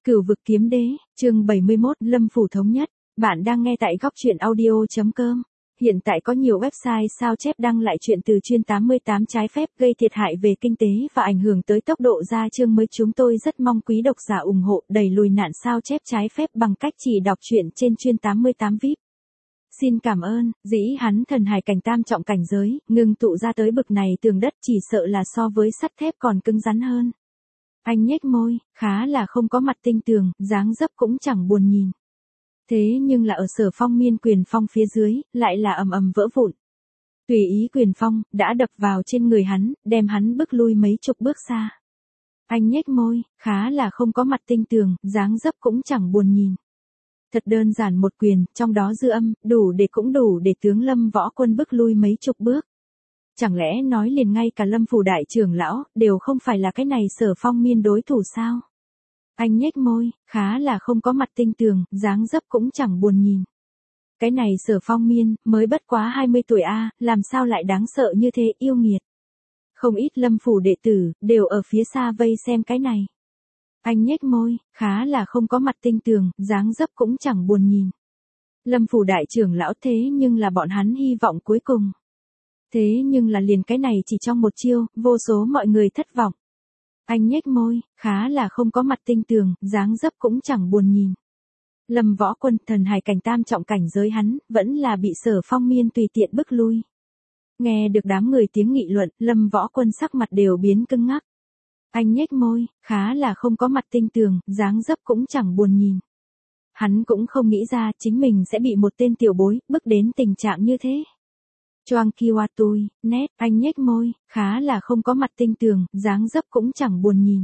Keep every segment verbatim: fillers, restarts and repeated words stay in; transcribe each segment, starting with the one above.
Cửu vực kiếm đế, chương bảy mươi mốt, Lâm phủ thống nhất. Bạn đang nghe tại góc truyện audio.com. Hiện tại có nhiều website sao chép đăng lại chuyện từ chuyên tám mươi tám trái phép gây thiệt hại về kinh tế và ảnh hưởng tới tốc độ ra chương mới. Chúng tôi rất mong quý độc giả ủng hộ đẩy lùi nạn sao chép trái phép bằng cách chỉ đọc truyện trên chuyên tám mươi tám vi ai pi. Xin cảm ơn. Dĩ hắn thần hải cảnh tam trọng cảnh giới, ngưng tụ ra tới bực này tường đất chỉ sợ là so với sắt thép còn cứng rắn hơn. Anh nhếch môi, khá là không có mặt tinh tường, dáng dấp cũng chẳng buồn nhìn. Thế nhưng là ở Sở Phong miên quyền phong phía dưới, lại là ầm ầm vỡ vụn. Tùy ý quyền phong, đã đập vào trên người hắn, đem hắn bước lui mấy chục bước xa. Anh nhếch môi, khá là không có mặt tinh tường, dáng dấp cũng chẳng buồn nhìn. Thật đơn giản một quyền, trong đó dư âm, đủ để cũng đủ để tướng Lâm Võ Quân bước lui mấy chục bước. Chẳng lẽ nói liền ngay cả Lâm phủ đại trưởng lão, đều không phải là cái này Sở Phong miên đối thủ sao? Anh nhếch môi, khá là không có mặt tinh tường, dáng dấp cũng chẳng buồn nhìn. Cái này Sở Phong miên, mới bất quá hai mươi tuổi a, làm sao lại đáng sợ như thế, yêu nghiệt. Không ít Lâm phủ đệ tử, đều ở phía xa vây xem cái này. Anh nhếch môi, khá là không có mặt tinh tường, dáng dấp cũng chẳng buồn nhìn. Lâm phủ đại trưởng lão thế nhưng là bọn hắn hy vọng cuối cùng. Thế nhưng là liền cái này chỉ trong một chiêu, vô số mọi người thất vọng. Anh nhếch môi, khá là không có mặt tinh tường, dáng dấp cũng chẳng buồn nhìn. Lâm Võ Quân, thần hải cảnh tam trọng cảnh giới hắn, vẫn là bị Sở Phong miên tùy tiện bức lui. Nghe được đám người tiếng nghị luận, Lâm Võ Quân sắc mặt đều biến cứng ngắc. Anh nhếch môi, khá là không có mặt tinh tường, dáng dấp cũng chẳng buồn nhìn. Hắn cũng không nghĩ ra chính mình sẽ bị một tên tiểu bối, bức đến tình trạng như thế. Choang Kiwa tui, nét, anh nhếch môi, khá là không có mặt tinh tường, dáng dấp cũng chẳng buồn nhìn.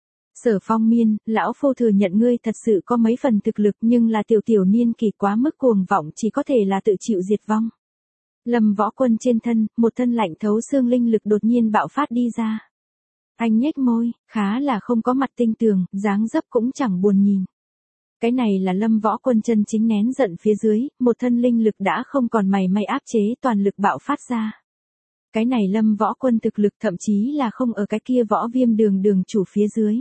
Sở Phong miên, lão phu thừa nhận ngươi thật sự có mấy phần thực lực nhưng là tiểu tiểu niên kỳ quá mức cuồng vọng chỉ có thể là tự chịu diệt vong. Lâm Võ Quân trên thân, một thân lạnh thấu xương linh lực đột nhiên bạo phát đi ra. Anh nhếch môi, khá là không có mặt tinh tường, dáng dấp cũng chẳng buồn nhìn. Cái này là Lâm Võ Quân chân chính nén giận phía dưới, một thân linh lực đã không còn mảy may áp chế toàn lực bạo phát ra. Cái này Lâm Võ Quân thực lực thậm chí là không ở cái kia Võ Viêm đường đường chủ phía dưới.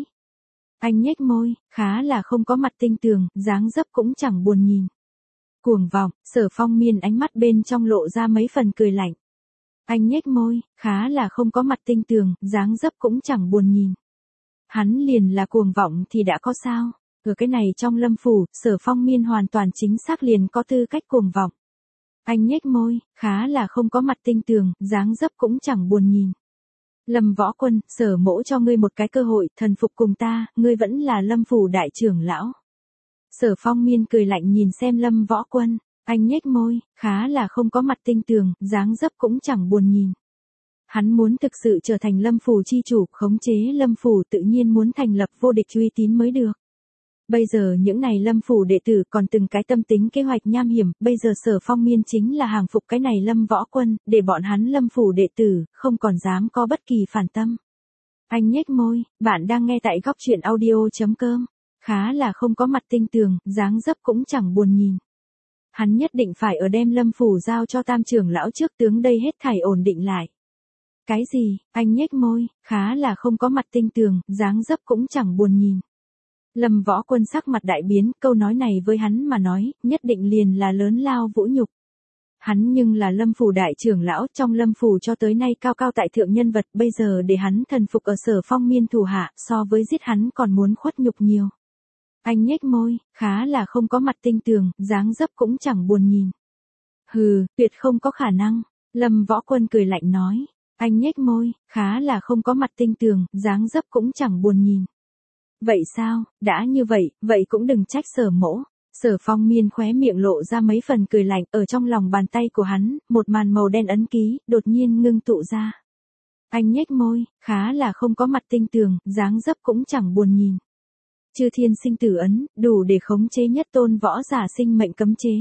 Anh nhếch môi, khá là không có mặt tinh tường, dáng dấp cũng chẳng buồn nhìn. Cuồng vọng, Sở Phong miên ánh mắt bên trong lộ ra mấy phần cười lạnh. Anh nhếch môi, khá là không có mặt tinh tường, dáng dấp cũng chẳng buồn nhìn. Hắn liền là cuồng vọng thì đã có sao? Ở cái này trong Lâm phủ, Sở Phong miên hoàn toàn chính xác liền có tư cách cuồng vọng. Anh nhếch môi, khá là không có mặt tinh tường, dáng dấp cũng chẳng buồn nhìn. Lâm Võ Quân, Sở mỗ cho ngươi một cái cơ hội, thần phục cùng ta, ngươi vẫn là Lâm phủ đại trưởng lão. Sở Phong miên cười lạnh nhìn xem Lâm Võ Quân, anh nhếch môi, khá là không có mặt tinh tường, dáng dấp cũng chẳng buồn nhìn. Hắn muốn thực sự trở thành Lâm phủ chi chủ, khống chế Lâm phủ tự nhiên muốn thành lập vô địch uy tín mới được. Bây giờ những này Lâm phủ đệ tử còn từng cái tâm tính kế hoạch nham hiểm, bây giờ Sở Phong miên chính là hàng phục cái này Lâm Võ Quân, để bọn hắn Lâm phủ đệ tử, không còn dám có bất kỳ phản tâm. Anh nhếch môi, bạn đang nghe tại góc truyện audio.com, khá là không có mặt tinh tường, dáng dấp cũng chẳng buồn nhìn. Hắn nhất định phải ở đem Lâm phủ giao cho tam trưởng lão trước tướng đây hết thảy ổn định lại. Cái gì, anh nhếch môi, khá là không có mặt tinh tường, dáng dấp cũng chẳng buồn nhìn. Lâm Võ Quân sắc mặt đại biến, câu nói này với hắn mà nói, nhất định liền là lớn lao vũ nhục. Hắn nhưng là Lâm phủ đại trưởng lão, trong Lâm phủ cho tới nay cao cao tại thượng nhân vật, bây giờ để hắn thần phục ở Sở Phong miên thủ hạ, so với giết hắn còn muốn khuất nhục nhiều. Anh nhếch môi, khá là không có mặt tinh tường, dáng dấp cũng chẳng buồn nhìn. Hừ, tuyệt không có khả năng. Lâm Võ Quân cười lạnh nói. Anh nhếch môi, khá là không có mặt tinh tường, dáng dấp cũng chẳng buồn nhìn. Vậy sao, đã như vậy, vậy cũng đừng trách Sở mỗ. Sở Phong miên khóe miệng lộ ra mấy phần cười lạnh, ở trong lòng bàn tay của hắn, một màn màu đen ấn ký, đột nhiên ngưng tụ ra. Anh nhếch môi, khá là không có mặt tinh tường, dáng dấp cũng chẳng buồn nhìn. Chư thiên sinh tử ấn, đủ để khống chế nhất tôn võ giả sinh mệnh cấm chế.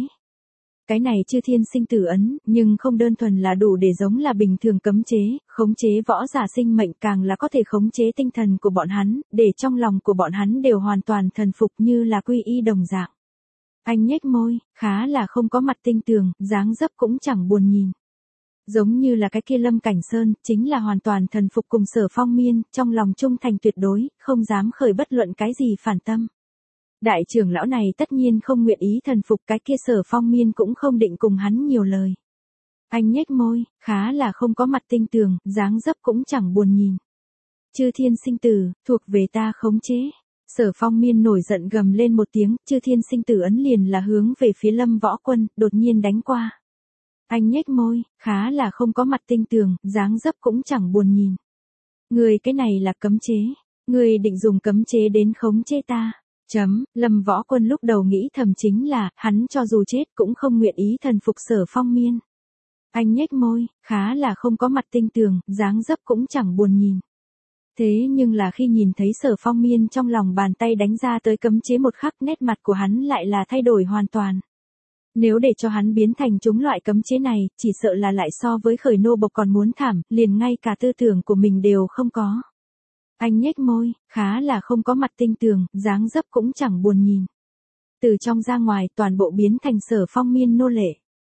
Cái này chư thiên sinh tử ấn, nhưng không đơn thuần là đủ để giống là bình thường cấm chế, khống chế võ giả sinh mệnh càng là có thể khống chế tinh thần của bọn hắn, để trong lòng của bọn hắn đều hoàn toàn thần phục như là quy y đồng dạng. Anh nhếch môi, khá là không có mặt tinh tường, dáng dấp cũng chẳng buồn nhìn. Giống như là cái kia Lâm Cảnh Sơn, chính là hoàn toàn thần phục cùng Sở Phong miên, trong lòng trung thành tuyệt đối, không dám khởi bất luận cái gì phản tâm. Đại trưởng lão này tất nhiên không nguyện ý thần phục, cái kia Sở Phong Miên cũng không định cùng hắn nhiều lời. Anh nhếch môi, khá là không có mặt tinh tường, dáng dấp cũng chẳng buồn nhìn. Chư thiên sinh tử, thuộc về ta khống chế. Sở Phong Miên nổi giận gầm lên một tiếng, chư thiên sinh tử ấn liền là hướng về phía Lâm Võ Quân, đột nhiên đánh qua. Anh nhếch môi, khá là không có mặt tinh tường, dáng dấp cũng chẳng buồn nhìn. Người cái này là cấm chế, người định dùng cấm chế đến khống chế ta. Chấm, Lâm Võ Quân lúc đầu nghĩ thầm chính là, hắn cho dù chết cũng không nguyện ý thần phục Sở Phong Miên. Anh nhếch môi, khá là không có mặt tinh tường, dáng dấp cũng chẳng buồn nhìn. Thế nhưng là khi nhìn thấy Sở Phong Miên trong lòng bàn tay đánh ra tới cấm chế một khắc, nét mặt của hắn lại là thay đổi hoàn toàn. Nếu để cho hắn biến thành chúng loại cấm chế này, chỉ sợ là lại so với khởi nô bộc còn muốn thảm, liền ngay cả tư tưởng của mình đều không có. Anh nhếch môi, khá là không có mặt tinh tường, dáng dấp cũng chẳng buồn nhìn. Từ trong ra ngoài toàn bộ biến thành Sở Phong Miên nô lệ.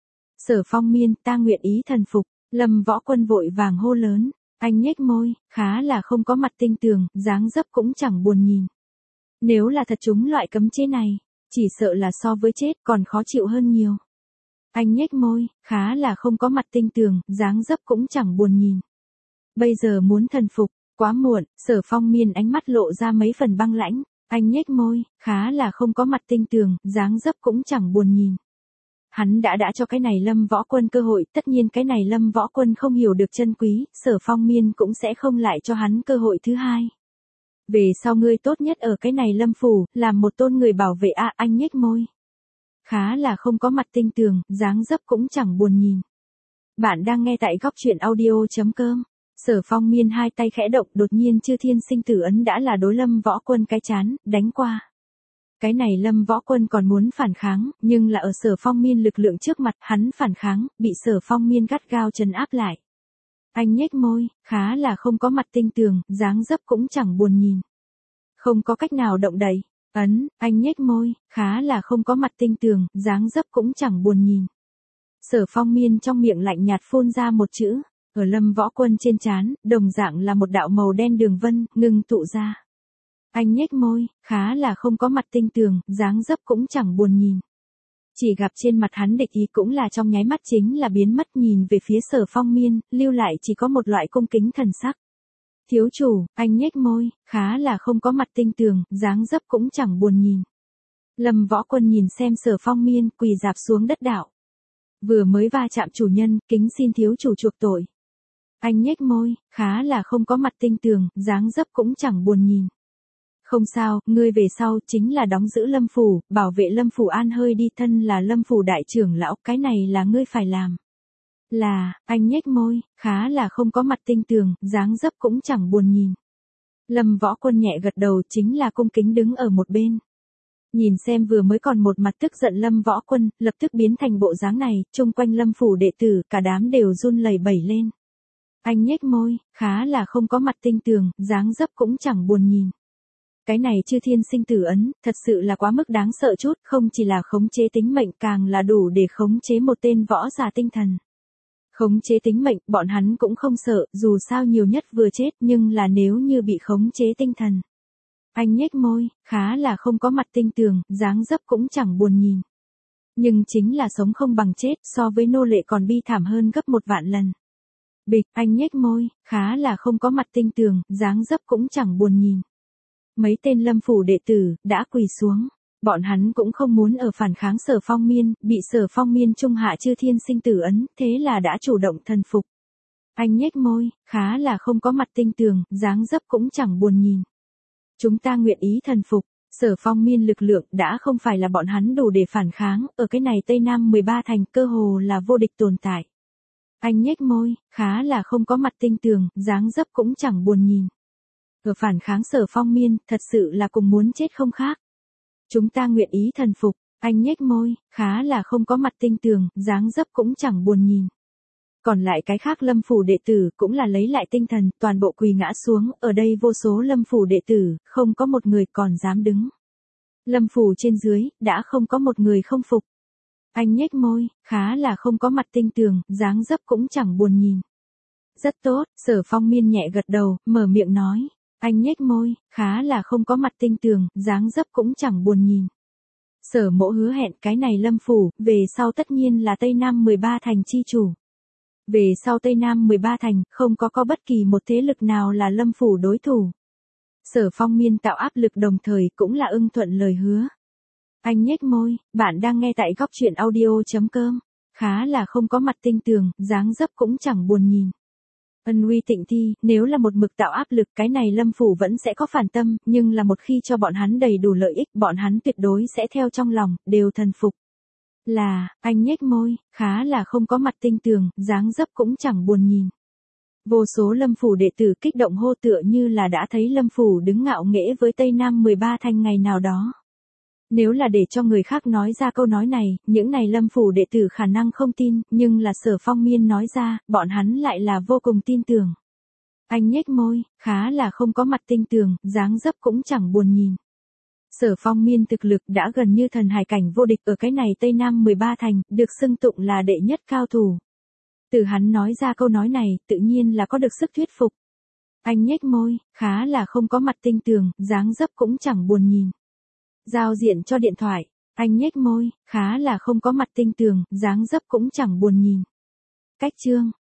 Sở Phong Miên, ta nguyện ý thần phục. Lâm Võ Quân vội vàng hô lớn. Anh nhếch môi, khá là không có mặt tinh tường, dáng dấp cũng chẳng buồn nhìn. Nếu là thật chúng loại cấm chế này, chỉ sợ là so với chết còn khó chịu hơn nhiều. Anh nhếch môi, khá là không có mặt tinh tường, dáng dấp cũng chẳng buồn nhìn. Bây giờ muốn thần phục, quá muộn. Sở Phong Miên ánh mắt lộ ra mấy phần băng lãnh. Anh nhếch môi, khá là không có mặt tinh tường, dáng dấp cũng chẳng buồn nhìn. Hắn đã đã cho cái này Lâm Võ Quân cơ hội, tất nhiên cái này Lâm Võ Quân không hiểu được chân quý, Sở Phong Miên cũng sẽ không lại cho hắn cơ hội thứ hai. Về sau ngươi tốt nhất ở cái này Lâm Phủ, làm một tôn người bảo vệ a. Anh nhếch môi. Khá là không có mặt tinh tường, dáng dấp cũng chẳng buồn nhìn. Bạn đang nghe tại góc truyện audio chấm com. Sở Phong Miên hai tay khẽ động, đột nhiên chư thiên sinh tử ấn đã là đối Lâm Võ Quân cái chán, đánh qua. Cái này Lâm Võ Quân còn muốn phản kháng, nhưng là ở Sở Phong Miên lực lượng trước mặt, hắn phản kháng, bị Sở Phong Miên gắt gao trấn áp lại. Anh nhếch môi, khá là không có mặt tinh tường, dáng dấp cũng chẳng buồn nhìn. Không có cách nào động đậy. Ấn, anh nhếch môi, khá là không có mặt tinh tường, dáng dấp cũng chẳng buồn nhìn. Sở Phong Miên trong miệng lạnh nhạt phun ra một chữ, ở Lâm Võ Quân trên trán, đồng dạng là một đạo màu đen đường vân, ngưng tụ ra. Anh nhếch môi, khá là không có mặt tinh tường, dáng dấp cũng chẳng buồn nhìn. Chỉ gặp trên mặt hắn địch ý cũng là trong nháy mắt chính là biến mất, nhìn về phía Sở Phong Miên, lưu lại chỉ có một loại cung kính thần sắc. Thiếu chủ, anh nhếch môi, khá là không có mặt tinh tường, dáng dấp cũng chẳng buồn nhìn. Lâm Võ Quân nhìn xem Sở Phong Miên, quỳ rạp xuống đất đạo. Vừa mới va chạm chủ nhân, kính xin thiếu chủ chuộc tội. Anh nhếch môi, khá là không có mặt tinh tường, dáng dấp cũng chẳng buồn nhìn. Không sao, ngươi về sau chính là đóng giữ Lâm Phủ, bảo vệ Lâm Phủ an hơi đi, thân là Lâm Phủ đại trưởng lão, cái này là ngươi phải làm. Là, anh nhếch môi, khá là không có mặt tinh tường, dáng dấp cũng chẳng buồn nhìn. Lâm Võ Quân nhẹ gật đầu, chính là cung kính đứng ở một bên. Nhìn xem vừa mới còn một mặt tức giận Lâm Võ Quân, lập tức biến thành bộ dáng này, chung quanh Lâm Phủ đệ tử, cả đám đều run lẩy bẩy lên. Anh nhếch môi, khá là không có mặt tinh tường, dáng dấp cũng chẳng buồn nhìn. Cái này chư thiên sinh tử ấn, thật sự là quá mức đáng sợ chút, không chỉ là khống chế tính mệnh, càng là đủ để khống chế một tên võ giả tinh thần. Khống chế tính mệnh, bọn hắn cũng không sợ, dù sao nhiều nhất vừa chết, nhưng là nếu như bị khống chế tinh thần. Anh nhếch môi, khá là không có mặt tinh tường, dáng dấp cũng chẳng buồn nhìn. Nhưng chính là sống không bằng chết, so với nô lệ còn bi thảm hơn gấp một vạn lần. Bịch, anh nhếch môi, khá là không có mặt tinh tường, dáng dấp cũng chẳng buồn nhìn. Mấy tên Lâm Phủ đệ tử, đã quỳ xuống. Bọn hắn cũng không muốn ở phản kháng Sở Phong Miên, bị Sở Phong Miên trung hạ chư thiên sinh tử ấn, thế là đã chủ động thần phục. Anh nhếch môi, khá là không có mặt tinh tường, dáng dấp cũng chẳng buồn nhìn. Chúng ta nguyện ý thần phục, Sở Phong Miên lực lượng đã không phải là bọn hắn đủ để phản kháng, ở cái này Tây Nam mười ba thành cơ hồ là vô địch tồn tại. Anh nhếch môi, khá là không có mặt tinh tường, dáng dấp cũng chẳng buồn nhìn. Ở phản kháng Sở Phong Miên, thật sự là cùng muốn chết không khác. Chúng ta nguyện ý thần phục, anh nhếch môi, khá là không có mặt tinh tường, dáng dấp cũng chẳng buồn nhìn. Còn lại cái khác Lâm Phủ đệ tử cũng là lấy lại tinh thần, toàn bộ quỳ ngã xuống, ở đây vô số Lâm Phủ đệ tử, không có một người còn dám đứng. Lâm Phủ trên dưới, đã không có một người không phục. Anh nhếch môi, khá là không có mặt tinh tường, dáng dấp cũng chẳng buồn nhìn. Rất tốt, Sở Phong Miên nhẹ gật đầu, mở miệng nói. Anh nhếch môi, khá là không có mặt tinh tường, dáng dấp cũng chẳng buồn nhìn. Sở Mỗ hứa hẹn cái này Lâm phủ, về sau tất nhiên là Tây Nam mười ba thành chi chủ. Về sau Tây Nam mười ba thành, không có có bất kỳ một thế lực nào là Lâm phủ đối thủ. Sở Phong Miên tạo áp lực đồng thời cũng là ưng thuận lời hứa. Anh nhếch môi, bạn đang nghe tại góc truyện audio.com. Khá là không có mặt tinh tường, dáng dấp cũng chẳng buồn nhìn. Ân Uy Tịnh Thi, nếu là một mực tạo áp lực cái này Lâm phủ vẫn sẽ có phản tâm, nhưng là một khi cho bọn hắn đầy đủ lợi ích, bọn hắn tuyệt đối sẽ theo trong lòng, đều thần phục. Là, anh nhếch môi, khá là không có mặt tinh tường, dáng dấp cũng chẳng buồn nhìn. Vô số Lâm phủ đệ tử kích động hô tựa như là đã thấy Lâm phủ đứng ngạo nghễ với Tây Nam mười ba thành ngày nào đó. Nếu là để cho người khác nói ra câu nói này, những này Lâm phủ đệ tử khả năng không tin, nhưng là Sở Phong Miên nói ra, bọn hắn lại là vô cùng tin tưởng. Anh nhếch môi, khá là không có mặt tinh tường, dáng dấp cũng chẳng buồn nhìn. Sở Phong Miên thực lực đã gần như thần hải cảnh vô địch ở cái này Tây Nam mười ba thành, được xưng tụng là đệ nhất cao thủ. Từ hắn nói ra câu nói này, tự nhiên là có được sức thuyết phục. Anh nhếch môi, khá là không có mặt tinh tường, dáng dấp cũng chẳng buồn nhìn. Giao diện cho điện thoại, anh nhếch môi, khá là không có mặt tinh tường, dáng dấp cũng chẳng buồn nhìn. Cách chương